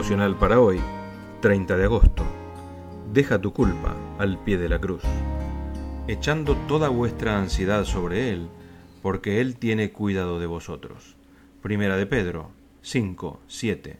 devocional para hoy, 30 de agosto. Deja tu culpa al pie de la cruz, echando toda vuestra ansiedad sobre Él, porque Él tiene cuidado de vosotros. Primera de Pedro 5, 7.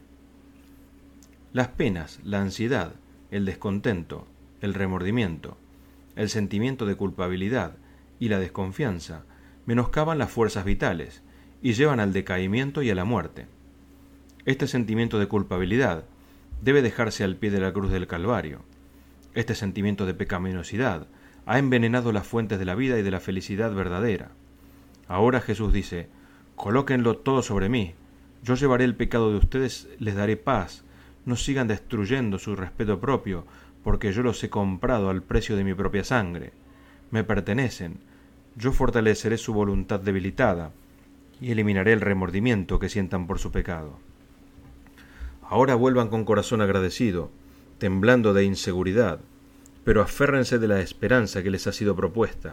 Las penas, la ansiedad, el descontento, el remordimiento, el sentimiento de culpabilidad y la desconfianza menoscaban las fuerzas vitales y llevan al decaimiento y a la muerte. Este sentimiento de culpabilidad debe dejarse al pie de la cruz del Calvario. Este sentimiento de pecaminosidad ha envenenado las fuentes de la vida y de la felicidad verdadera. Ahora Jesús dice: colóquenlo todo sobre mí, yo llevaré el pecado de ustedes, les daré paz, no sigan destruyendo su respeto propio, porque yo los he comprado al precio de mi propia sangre. Me pertenecen, yo fortaleceré su voluntad debilitada y eliminaré el remordimiento que sientan por su pecado. Ahora vuelvan con corazón agradecido, temblando de inseguridad, pero aférrense de la esperanza que les ha sido propuesta.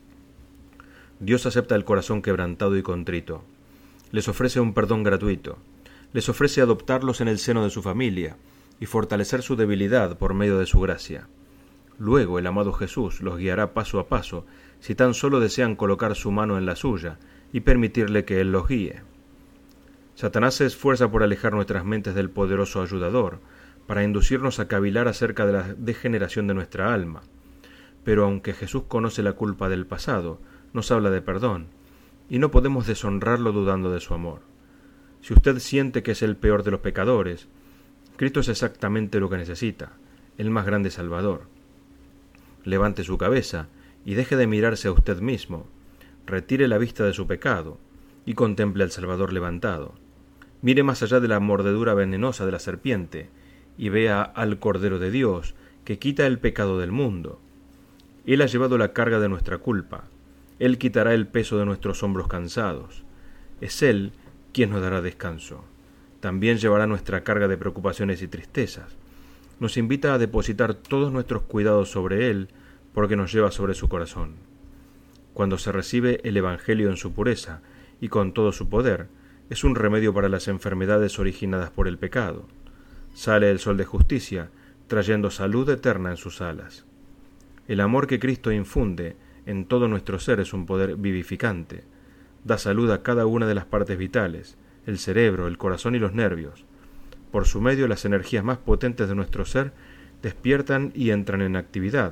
Dios acepta el corazón quebrantado y contrito. Les ofrece un perdón gratuito. Les ofrece adoptarlos en el seno de su familia y fortalecer su debilidad por medio de su gracia. Luego el amado Jesús los guiará paso a paso si tan solo desean colocar su mano en la suya y permitirle que Él los guíe. Satanás se esfuerza por alejar nuestras mentes del poderoso ayudador, para inducirnos a cavilar acerca de la degeneración de nuestra alma. Pero aunque Jesús conoce la culpa del pasado, nos habla de perdón, y no podemos deshonrarlo dudando de su amor. Si usted siente que es el peor de los pecadores, Cristo es exactamente lo que necesita, el más grande Salvador. Levante su cabeza y deje de mirarse a usted mismo, retire la vista de su pecado y contemple al Salvador levantado. Mire más allá de la mordedura venenosa de la serpiente y vea al Cordero de Dios que quita el pecado del mundo. Él ha llevado la carga de nuestra culpa. Él quitará el peso de nuestros hombros cansados. Es Él quien nos dará descanso. También llevará nuestra carga de preocupaciones y tristezas. Nos invita a depositar todos nuestros cuidados sobre Él, porque nos lleva sobre su corazón. Cuando se recibe el Evangelio en su pureza y con todo su poder, es un remedio para las enfermedades originadas por el pecado. Sale el sol de justicia, trayendo salud eterna en sus alas. El amor que Cristo infunde en todo nuestro ser es un poder vivificante. Da salud a cada una de las partes vitales, el cerebro, el corazón y los nervios. Por su medio, las energías más potentes de nuestro ser despiertan y entran en actividad.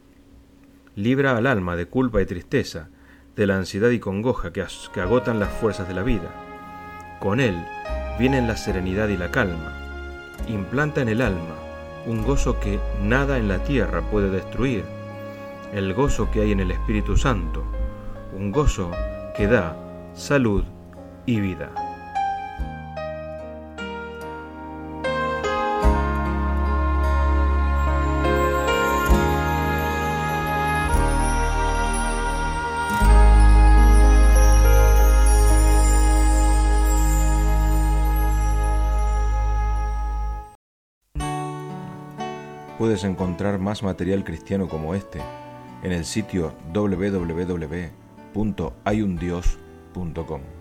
Libra al alma de culpa y tristeza, de la ansiedad y congoja que agotan las fuerzas de la vida. Con él vienen la serenidad y la calma. Implanta en el alma un gozo que nada en la tierra puede destruir, el gozo que hay en el Espíritu Santo, un gozo que da salud y vida. Puedes encontrar más material cristiano como este en el sitio www.hayundios.com.